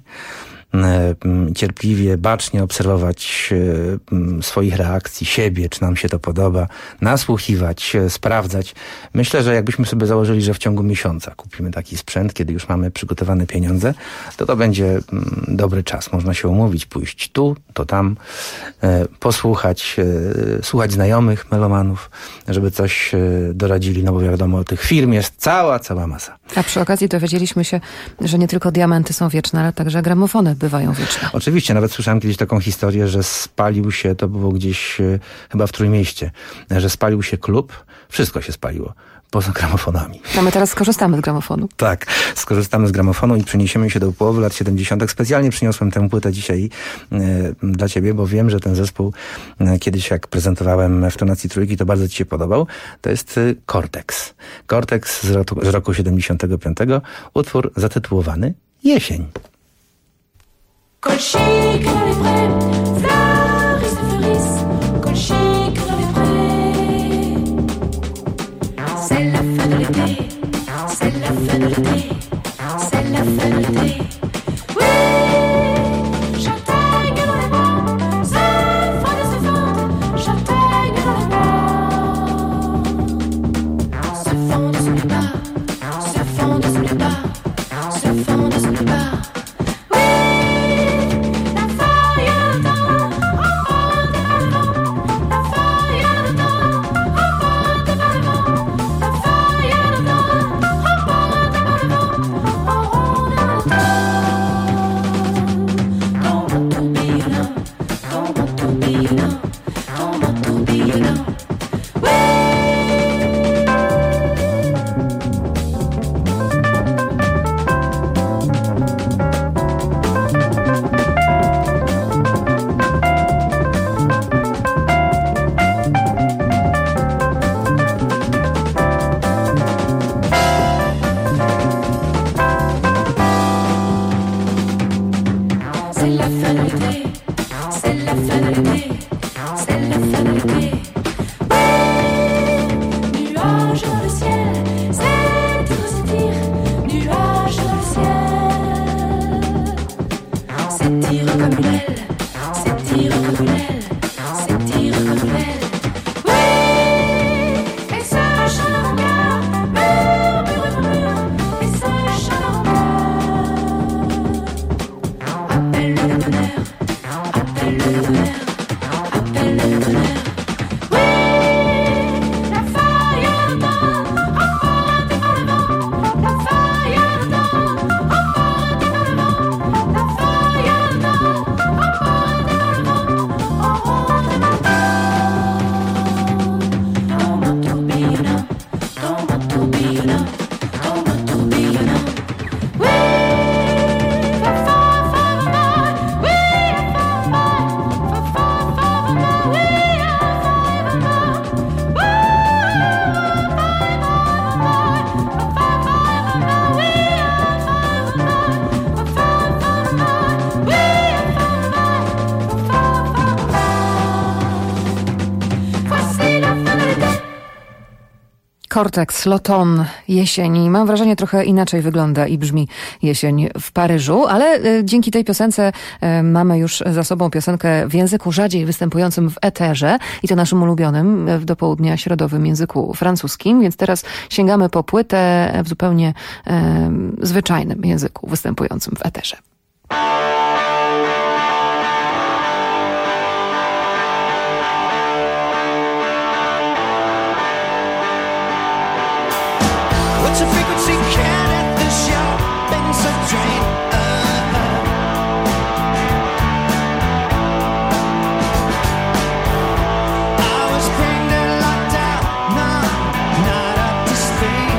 Cierpliwie, bacznie obserwować swoich reakcji, siebie, czy nam się to podoba, nasłuchiwać, sprawdzać. Myślę, że jakbyśmy sobie założyli, że w ciągu miesiąca kupimy taki sprzęt, kiedy już mamy przygotowane pieniądze, to będzie dobry czas. Można się umówić, pójść tu, to tam, posłuchać, słuchać znajomych melomanów, żeby coś doradzili, no bo wiadomo, tych firm jest cała masa. A przy okazji dowiedzieliśmy się, że nie tylko diamenty są wieczne, ale także gramofony bywają wieczne. Oczywiście, nawet słyszałem kiedyś taką historię, że spalił się, to było gdzieś chyba w Trójmieście, że spalił się klub, wszystko się spaliło, poza gramofonami. A my teraz skorzystamy z gramofonu. Tak, skorzystamy z gramofonu i przeniesiemy się do połowy lat 70. Specjalnie przyniosłem tę płytę dzisiaj dla Ciebie, bo wiem, że ten zespół kiedyś jak prezentowałem w tonacji Trójki, to bardzo Ci się podobał. To jest Cortex. Cortex z roku 75. Utwór zatytułowany Jesień. Colchique dans les prés, fleurissent, colchique dans les prés. C'est la fin de l'été, c'est la fin de l'été, c'est la fin de l'été. Oui, châtaigne dans les bois, c'est fondent, châtaigne dans les bois. Se fondent sous les bas, se fondent sous les bas, se fondent sous les bas. Cortex, L'Automne, jesień. Mam wrażenie, trochę inaczej wygląda i brzmi jesień w Paryżu, ale dzięki tej piosence mamy już za sobą piosenkę w języku rzadziej występującym w eterze i to naszym ulubionym w dopołudnia środowym języku francuskim, więc teraz sięgamy po płytę w zupełnie zwyczajnym języku występującym w eterze. What's the frequency count at the shop? Been so drained. I was cleaned and locked out. No, not up to speed.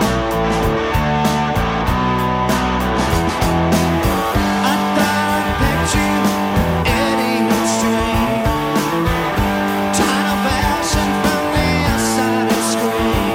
I thought I picked you, idiot stream. Tunnel passion from the outside of screen.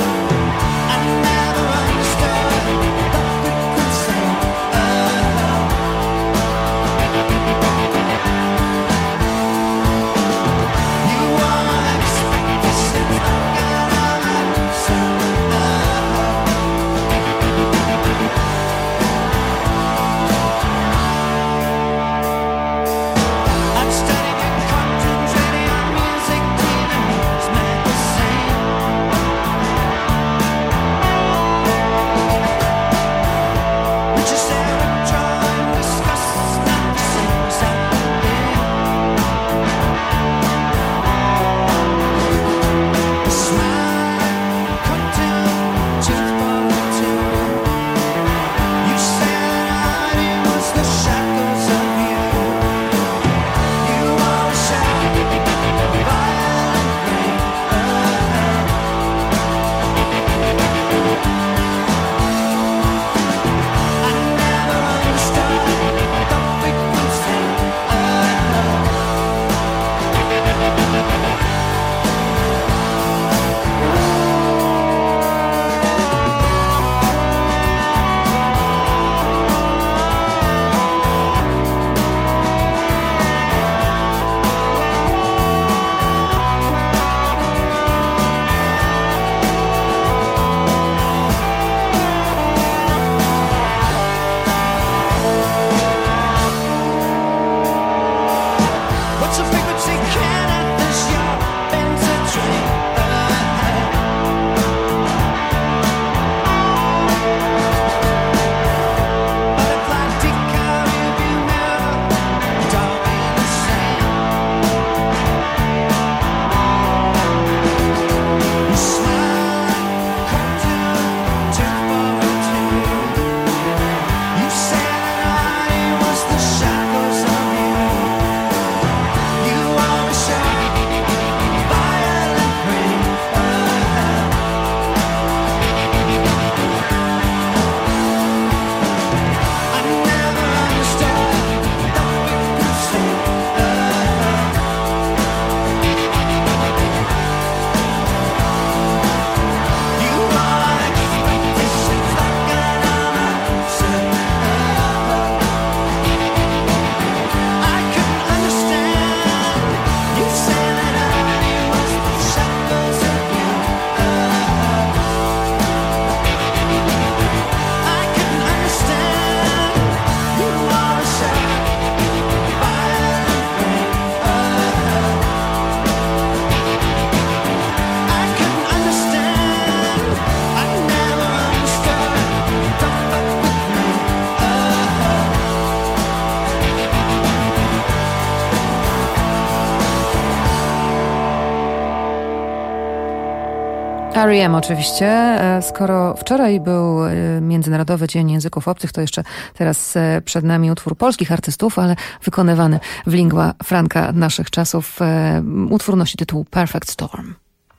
R.E.M. oczywiście. Skoro wczoraj był Międzynarodowy Dzień Języków Obcych, to jeszcze teraz przed nami utwór polskich artystów, ale wykonywany w lingua franca naszych czasów. Utwór nosi tytuł Perfect Storm.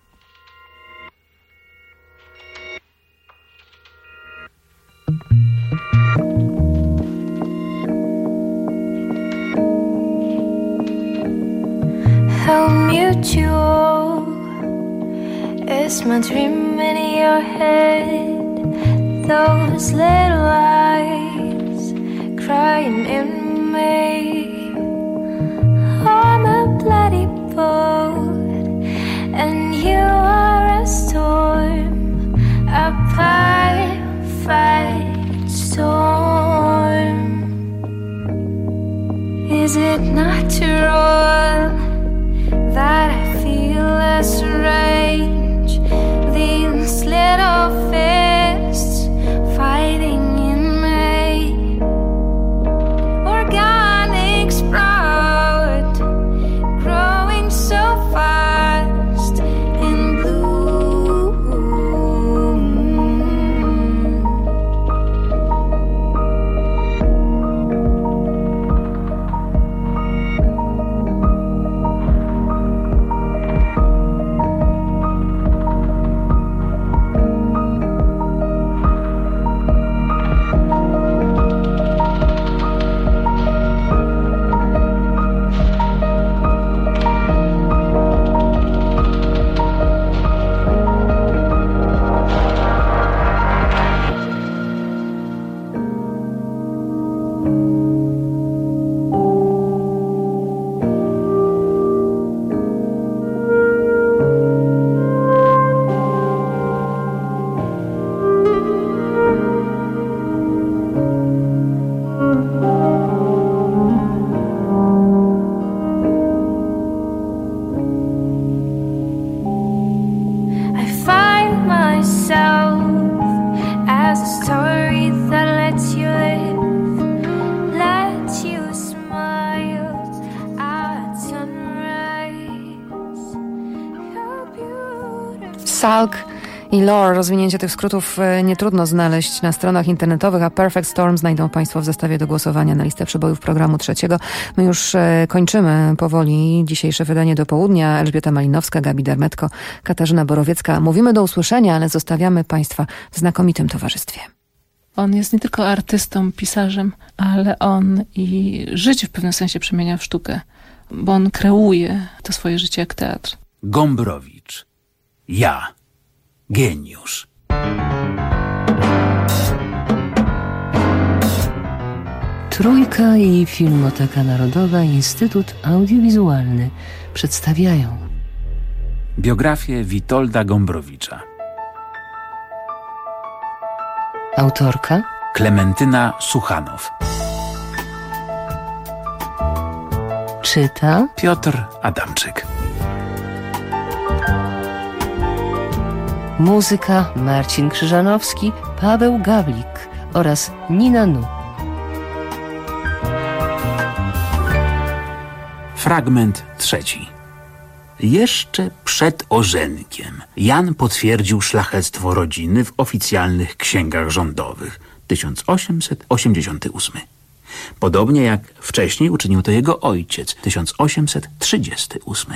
How mutual is my dream in your head? Those little eyes crying in me. I'm a bloody boat and you are a storm. has a story that lets you live, lets you smile at sunrise. You're beautiful. Salk i Lore. Rozwinięcie tych skrótów nie trudno znaleźć na stronach internetowych, a Perfect Storm znajdą Państwo w zestawie do głosowania na listę przebojów programu trzeciego. My już kończymy powoli dzisiejsze wydanie do południa. Elżbieta Malinowska, Gabi Dermetko, Katarzyna Borowiecka. Mówimy do usłyszenia, ale zostawiamy Państwa w znakomitym towarzystwie. On jest nie tylko artystą, pisarzem, ale on i życie w pewnym sensie przemienia w sztukę, bo on kreuje to swoje życie jak teatr. Gombrowicz. Ja. Geniusz. Trójka i Filmoteka Narodowa, Instytut Audiowizualny przedstawiają biografię Witolda Gombrowicza. Autorka Klementyna Suchanow. czyta Piotr Adamczyk. Muzyka Marcin Krzyżanowski, Paweł Gawlik oraz Nina Nu. Fragment trzeci. Jeszcze przed orzenkiem Jan potwierdził szlachectwo rodziny w oficjalnych księgach rządowych. 1888. Podobnie jak wcześniej uczynił to jego ojciec. 1838.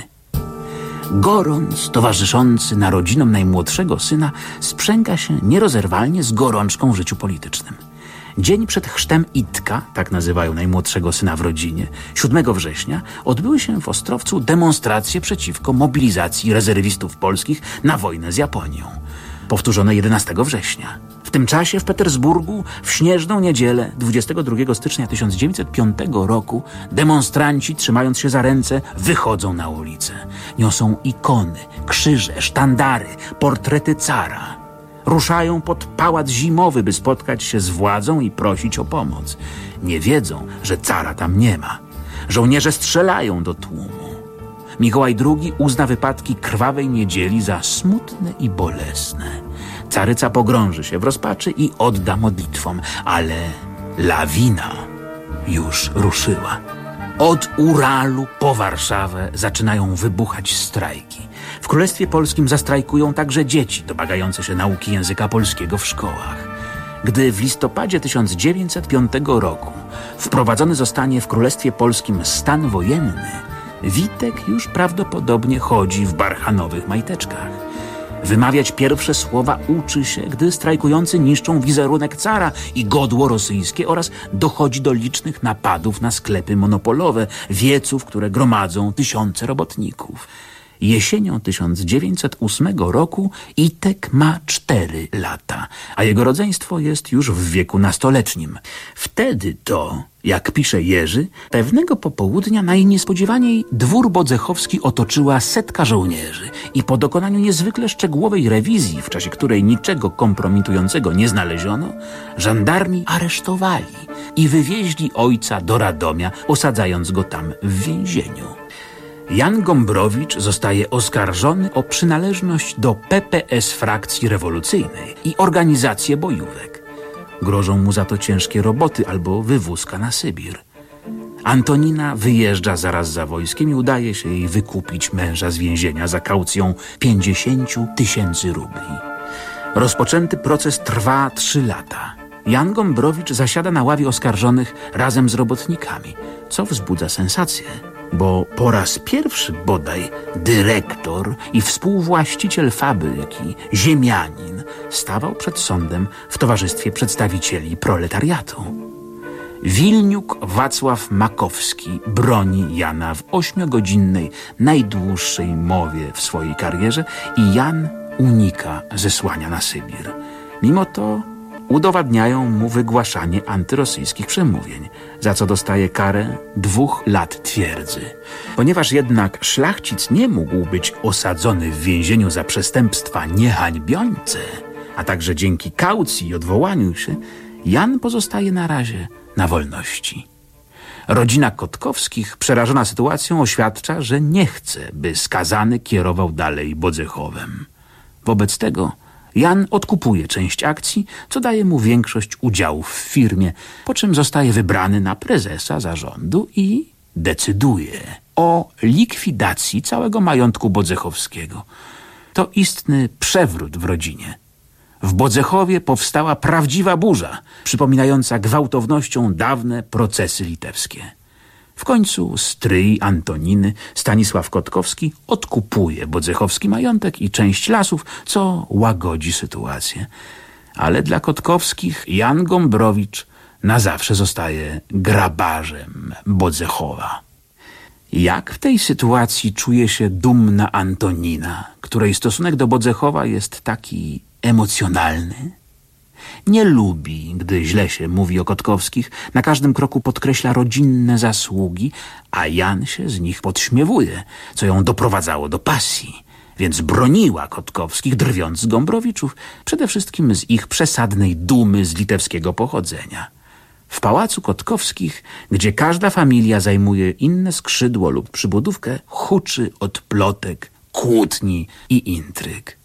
Gorąc towarzyszący narodzinom najmłodszego syna sprzęga się nierozerwalnie z gorączką w życiu politycznym. Dzień przed chrztem Itka, tak nazywają najmłodszego syna w rodzinie, 7 września odbyły się w Ostrowcu demonstracje przeciwko mobilizacji rezerwistów polskich na wojnę z Japonią. Powtórzone 11 września. W tym czasie w Petersburgu w śnieżną niedzielę 22 stycznia 1905 roku demonstranci, trzymając się za ręce, wychodzą na ulicę. Niosą ikony, krzyże, sztandary, portrety cara. Ruszają pod pałac zimowy, by spotkać się z władzą i prosić o pomoc. Nie wiedzą, że cara tam nie ma. Żołnierze strzelają do tłumu. Mikołaj II uzna wypadki krwawej niedzieli za smutne i bolesne. Caryca pogrąży się w rozpaczy i odda modlitwom, ale lawina już ruszyła. Od Uralu po Warszawę zaczynają wybuchać strajki. W Królestwie Polskim zastrajkują także dzieci domagające się nauki języka polskiego w szkołach. Gdy w listopadzie 1905 roku wprowadzony zostanie w Królestwie Polskim stan wojenny, Witek już prawdopodobnie chodzi w barchanowych majteczkach. Wymawiać pierwsze słowa uczy się, gdy strajkujący niszczą wizerunek cara i godło rosyjskie oraz dochodzi do licznych napadów na sklepy monopolowe, wieców, które gromadzą tysiące robotników. Jesienią 1908 roku Itek ma 4 lata, a jego rodzeństwo jest już w wieku nastoletnim. Wtedy to, jak pisze Jerzy, pewnego popołudnia najniespodziewaniej dwór bodzechowski otoczyła setka żołnierzy i po dokonaniu niezwykle szczegółowej rewizji, w czasie której niczego kompromitującego nie znaleziono, żandarmi aresztowali i wywieźli ojca do Radomia, osadzając go tam w więzieniu. Jan Gombrowicz zostaje oskarżony o przynależność do PPS frakcji rewolucyjnej i organizację bojówek. Grożą mu za to ciężkie roboty albo wywózka na Sybir. Antonina wyjeżdża zaraz za wojskiem i udaje się jej wykupić męża z więzienia za kaucją 50 000 rubli. Rozpoczęty proces trwa 3 lata. Jan Gombrowicz zasiada na ławie oskarżonych razem z robotnikami, co wzbudza sensację. Bo po raz pierwszy bodaj dyrektor i współwłaściciel fabryki, ziemianin, stawał przed sądem w towarzystwie przedstawicieli proletariatu. Wilniuk Wacław Makowski broni Jana w 8-godzinnej, najdłuższej mowie w swojej karierze i Jan unika zesłania na Sybir. Mimo to udowadniają mu wygłaszanie antyrosyjskich przemówień, za co dostaje karę 2 lat twierdzy. Ponieważ jednak szlachcic nie mógł być osadzony w więzieniu za przestępstwa niehańbiące, a także dzięki kaucji i odwołaniu się, Jan pozostaje na razie na wolności. Rodzina Kotkowskich, przerażona sytuacją, oświadcza, że nie chce, by skazany kierował dalej Bodzechowem. Wobec tego Jan odkupuje część akcji, co daje mu większość udziałów w firmie, po czym zostaje wybrany na prezesa zarządu i decyduje o likwidacji całego majątku Bodzechowskiego. To istny przewrót w rodzinie. W Bodzechowie powstała prawdziwa burza, przypominająca gwałtownością dawne procesy litewskie. W końcu stryj Antoniny, Stanisław Kotkowski, odkupuje bodzechowski majątek i część lasów, co łagodzi sytuację. Ale dla Kotkowskich Jan Gombrowicz na zawsze zostaje grabarzem Bodzechowa. Jak w tej sytuacji czuje się dumna Antonina, której stosunek do Bodzechowa jest taki emocjonalny? Nie lubi, gdy źle się mówi o Kotkowskich, na każdym kroku podkreśla rodzinne zasługi, a Jan się z nich podśmiewuje, co ją doprowadzało do pasji. Więc broniła Kotkowskich, drwiąc z Gombrowiczów, przede wszystkim z ich przesadnej dumy z litewskiego pochodzenia. W pałacu Kotkowskich, gdzie każda familia zajmuje inne skrzydło lub przybudówkę, huczy od plotek, kłótni i intryg.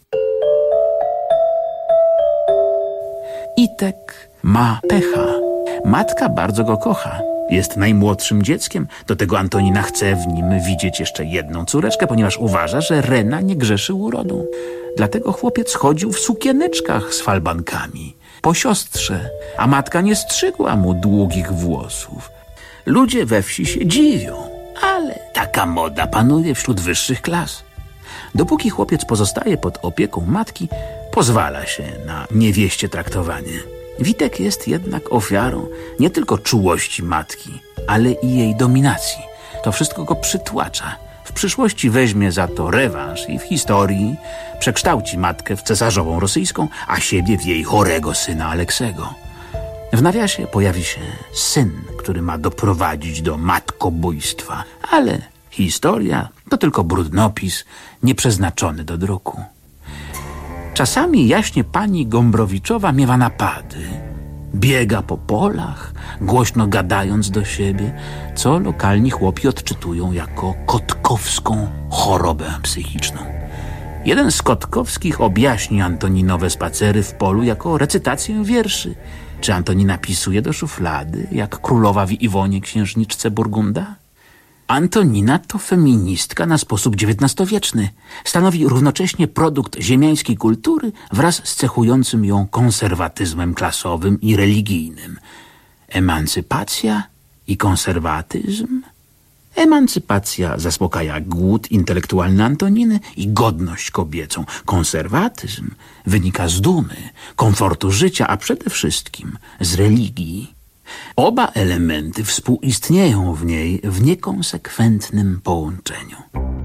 Itek ma pecha. Matka bardzo go kocha. Jest najmłodszym dzieckiem. Do tego Antonina chce w nim widzieć jeszcze jedną córeczkę, ponieważ uważa, że Rena nie grzeszy urodą. Dlatego chłopiec chodził w sukieneczkach z falbankami. Po siostrze, a matka nie strzygła mu długich włosów. Ludzie we wsi się dziwią, ale taka moda panuje wśród wyższych klas. Dopóki chłopiec pozostaje pod opieką matki, pozwala się na niewieście traktowanie. Witek jest jednak ofiarą nie tylko czułości matki, ale i jej dominacji. To wszystko go przytłacza. W przyszłości weźmie za to rewanż i w historii przekształci matkę w cesarzową rosyjską, a siebie w jej chorego syna Aleksego. W nawiasie pojawi się syn, który ma doprowadzić do matkobójstwa, ale historia to tylko brudnopis nieprzeznaczony do druku. Czasami jaśnie pani Gombrowiczowa miewa napady. Biega po polach, głośno gadając do siebie, co lokalni chłopi odczytują jako kotkowską chorobę psychiczną. Jeden z Kotkowskich objaśni Antoninowe spacery w polu jako recytację wierszy. Czy Antonina pisuje do szuflady, jak królowa w Iwonie księżniczce Burgunda? Antonina to feministka na sposób XIX-wieczny. Stanowi równocześnie produkt ziemiańskiej kultury wraz z cechującym ją konserwatyzmem klasowym i religijnym. Emancypacja i konserwatyzm? Emancypacja zaspokaja głód intelektualny Antoniny i godność kobiecą. Konserwatyzm wynika z dumy, komfortu życia, a przede wszystkim z religii. Oba elementy współistnieją w niej w niekonsekwentnym połączeniu.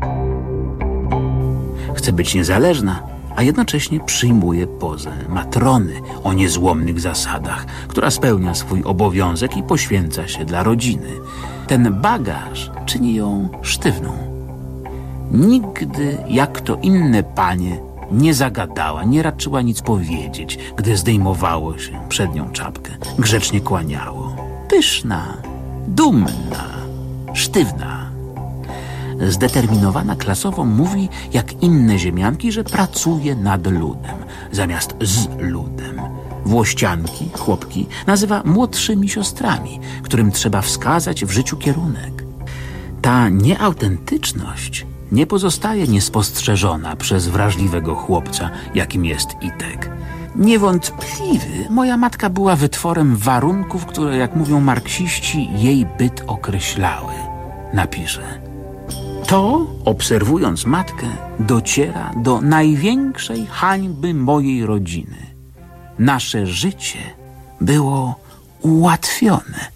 Chce być niezależna, a jednocześnie przyjmuje pozę matrony o niezłomnych zasadach, która spełnia swój obowiązek i poświęca się dla rodziny. Ten bagaż czyni ją sztywną. Nigdy, jak to inne panie, nie zagadała, nie raczyła nic powiedzieć, gdy zdejmowało się przed nią czapkę. Grzecznie kłaniało. Pyszna, dumna, sztywna. Zdeterminowana klasowo mówi, jak inne ziemianki, że pracuje nad ludem, zamiast z ludem. Włościanki, chłopki nazywa młodszymi siostrami, którym trzeba wskazać w życiu kierunek. Ta nieautentyczność nie pozostaje niespostrzeżona przez wrażliwego chłopca, jakim jest Itek. Niewątpliwy, moja matka była wytworem warunków, które, jak mówią marksiści, jej byt określały. Napisze. To, obserwując matkę, dociera do największej hańby mojej rodziny. Nasze życie było ułatwione.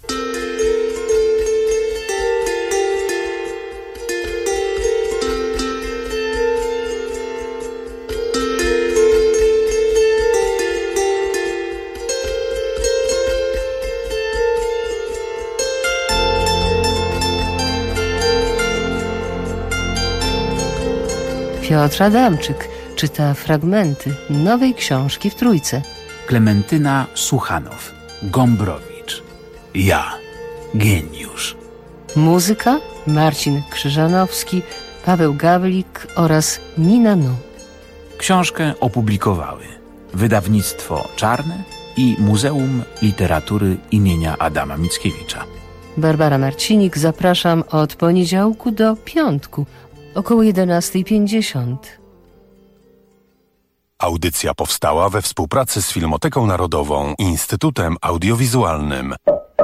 Piotr Adamczyk czyta fragmenty nowej książki w Trójce. Klementyna Suchanow, Gombrowicz. Ja, geniusz. Muzyka Marcin Krzyżanowski, Paweł Gawlik oraz Nina Nu. Książkę opublikowały Wydawnictwo Czarne i Muzeum Literatury imienia Adama Mickiewicza. Barbara Marcinik, zapraszam od poniedziałku do piątku, około 11:50. Audycja powstała we współpracy z Filmoteką Narodową i Instytutem Audiowizualnym.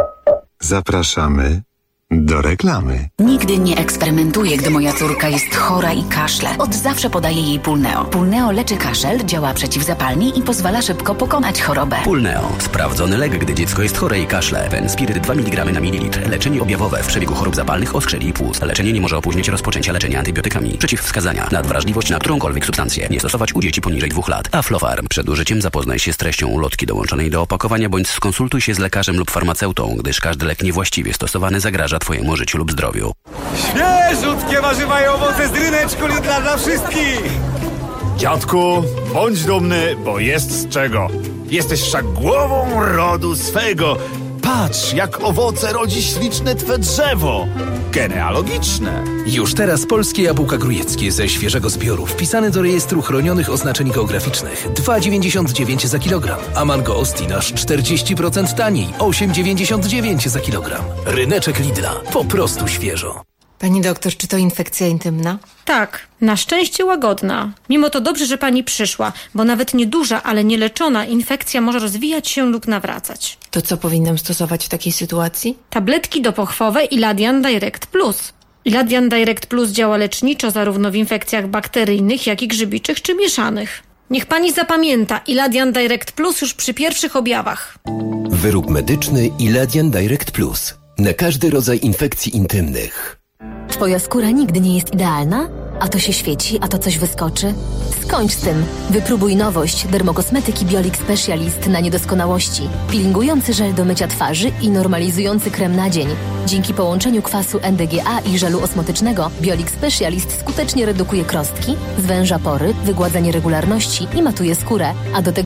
Zapraszamy do reklamy. Nigdy nie eksperymentuję, gdy moja córka jest chora i kaszle. Od zawsze podaję jej Pulneo. Pulneo leczy kaszel, działa przeciwzapalnie i pozwala szybko pokonać chorobę. Pulneo. Sprawdzony lek, gdy dziecko jest chore i kaszle. Penspiryt 2 mg na mililitr. Leczenie objawowe w przebiegu chorób zapalnych, oskrzeli i płuc. Leczenie nie może opóźnić rozpoczęcia leczenia antybiotykami. Przeciwwskazania. Nadwrażliwość na którąkolwiek substancję. Nie stosować u dzieci poniżej 2 lat. Aflofarm. Przed użyciem zapoznaj się z treścią ulotki dołączonej do opakowania bądź skonsultuj się z lekarzem lub farmaceutą, gdyż każdy lek niewłaściwie stosowany zagraża Twojemu życiu lub zdrowiu. Świeżutkie warzywa i owoce z ryneczku Lidla dla wszystkich! Dziadku, bądź dumny, bo jest z czego. Jesteś wszak głową rodu swego. Patrz, jak owoce rodzi śliczne twe drzewo. Genealogiczne. Już teraz polskie jabłka grujeckie ze świeżego zbioru wpisane do rejestru chronionych oznaczeń geograficznych. 2,99 za kilogram. A mango Ostin aż 40% taniej. 8,99 za kilogram. Ryneczek Lidla. Po prostu świeżo. Pani doktor, czy to infekcja intymna? Tak, na szczęście łagodna. Mimo to dobrze, że pani przyszła, bo nawet nieduża, ale nieleczona infekcja może rozwijać się lub nawracać. To co powinnam stosować w takiej sytuacji? Tabletki dopochwowe Iladian Direct Plus. Iladian Direct Plus działa leczniczo zarówno w infekcjach bakteryjnych, jak i grzybiczych czy mieszanych. Niech pani zapamięta, Iladian Direct Plus już przy pierwszych objawach. Wyrób medyczny Iladian Direct Plus. Na każdy rodzaj infekcji intymnych. Twoja skóra nigdy nie jest idealna? A to się świeci, a to coś wyskoczy? Skończ z tym. Wypróbuj nowość dermokosmetyki Biolix Specialist na niedoskonałości. Peelingujący żel do mycia twarzy i normalizujący krem na dzień. Dzięki połączeniu kwasu NDGA i żelu osmotycznego Biolix Specialist skutecznie redukuje krostki, zwęża pory, wygładza nieregularności i matuje skórę, a do tego